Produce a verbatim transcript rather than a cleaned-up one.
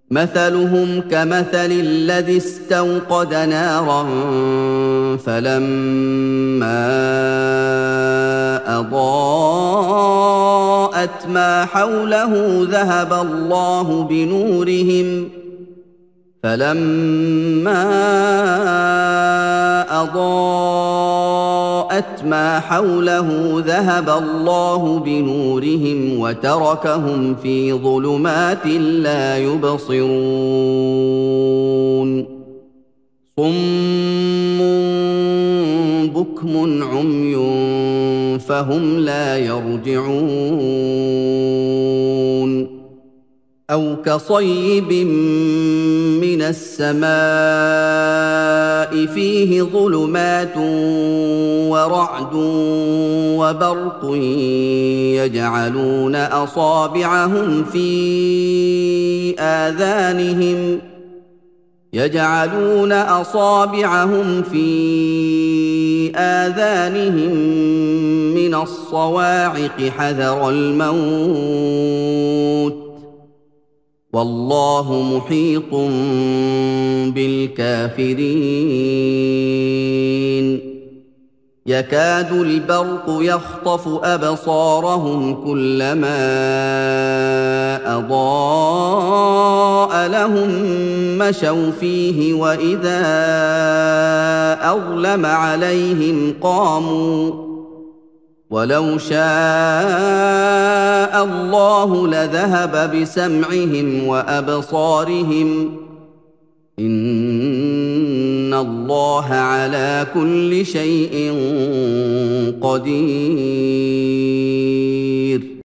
مثلهم كمثل الذي استوقد نارا فلما أضاءت ما حوله ذهب الله بنورهم فلما أضاءت ما حوله ذهب الله بنورهم وتركهم في ظلمات لا يبصرون صم بكم عمي فهم لا يرجعون أو كصيب من السماء فيه ظلمات ورعد وبرق يجعلون أصابعهم في آذانهم يجعلون أصابعهم في آذانهم من الصواعق حذر الموت والله محيط بالكافرين يكاد البرق يخطف أبصارهم كلما أضاء لهم مشوا فيه وإذا أظلم عليهم قاموا ولو شاء الله لذهب بسمعهم وأبصارهم إن الله على كل شيء قدير